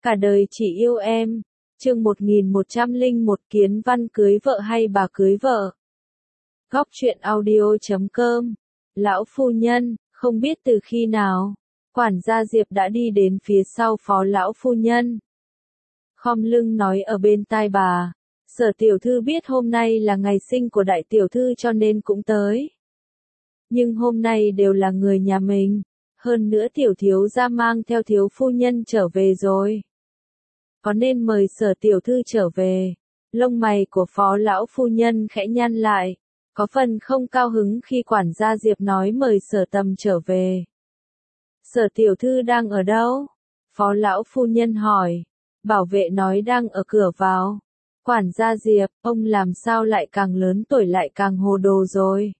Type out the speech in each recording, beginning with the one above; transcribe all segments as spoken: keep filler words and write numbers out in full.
Cả đời chỉ yêu em. Chương một nghìn một trăm lẻ một Kiến Văn cưới vợ hay bà cưới vợ. Góc truyện audio chấm com. Lão phu nhân, không biết từ khi nào, quản gia Diệp đã đi đến phía sau phó lão phu nhân. Khom lưng nói ở bên tai bà, Sở tiểu thư biết hôm nay là ngày sinh của đại tiểu thư cho nên cũng tới. Nhưng hôm nay đều là người nhà mình, hơn nữa tiểu thiếu gia mang theo thiếu phu nhân trở về rồi. Có nên mời Sở tiểu thư trở về? Lông mày của phó lão phu nhân khẽ nhăn lại, có phần không cao hứng khi quản gia Diệp nói mời Sở Tầm trở về. Sở tiểu thư đang ở đâu? Phó lão phu nhân hỏi. Bảo vệ nói đang ở cửa vào. Quản gia Diệp, ông làm sao lại càng lớn tuổi lại càng hồ đồ rồi.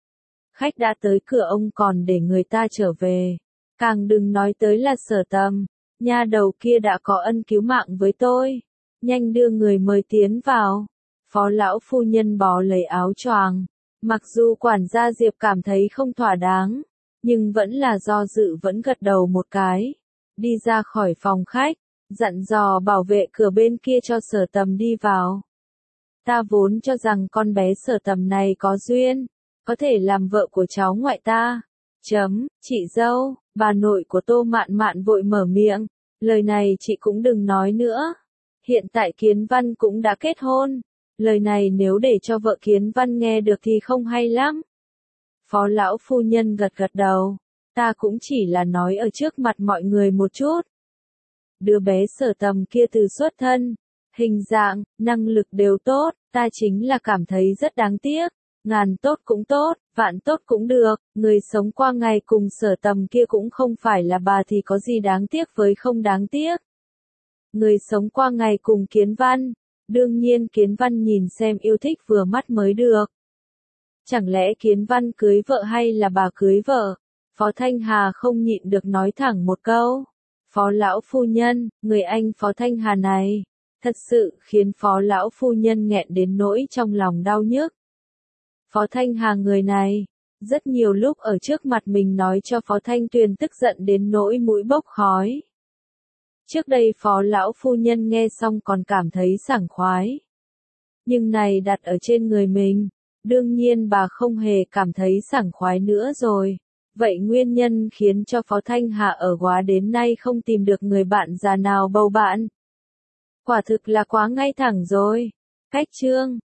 Khách đã tới cửa ông còn để người ta trở về. Càng đừng nói tới là Sở Tầm. Nha đầu kia đã có ân cứu mạng với tôi. Nhanh đưa người mời tiến vào. Phó lão phu nhân bó lấy áo choàng. Mặc dù quản gia Diệp cảm thấy không thỏa đáng, nhưng vẫn là do dự vẫn gật đầu một cái. Đi ra khỏi phòng khách, dặn dò bảo vệ cửa bên kia cho Sở Tầm đi vào. Ta vốn cho rằng con bé Sở Tầm này có duyên, có thể làm vợ của cháu ngoại ta. Chấm, chị dâu, bà nội của Tô Mạn Mạn vội mở miệng. Lời này chị cũng đừng nói nữa. Hiện tại Kiến Văn cũng đã kết hôn. Lời này nếu để cho vợ Kiến Văn nghe được thì không hay lắm. Phó lão phu nhân gật gật đầu. Ta cũng chỉ là nói ở trước mặt mọi người một chút. Đứa bé Sở Tầm kia từ xuất thân, hình dạng, năng lực đều tốt, ta chính là cảm thấy rất đáng tiếc. Ngàn tốt cũng tốt, vạn tốt cũng được, người sống qua ngày cùng Sở Tầm kia cũng không phải là bà thì có gì đáng tiếc với không đáng tiếc. Người sống qua ngày cùng Kiến Văn, đương nhiên Kiến Văn nhìn xem yêu thích vừa mắt mới được. Chẳng lẽ Kiến Văn cưới vợ hay là bà cưới vợ? Phó Thanh Hà không nhịn được nói thẳng một câu. Phó lão phu nhân, người anh Phó Thanh Hà này, thật sự khiến phó lão phu nhân nghẹn đến nỗi trong lòng đau nhức. Phó Thanh Hà người này, rất nhiều lúc ở trước mặt mình nói cho Phó Thanh Tuyền tức giận đến nỗi mũi bốc khói. Trước đây phó lão phu nhân nghe xong còn cảm thấy sảng khoái. Nhưng này đặt ở trên người mình, đương nhiên bà không hề cảm thấy sảng khoái nữa rồi. Vậy nguyên nhân khiến cho Phó Thanh Hà ở Góa đến nay không tìm được người bạn già nào bầu bạn. Quả thực là quá ngay thẳng rồi. Cách chương,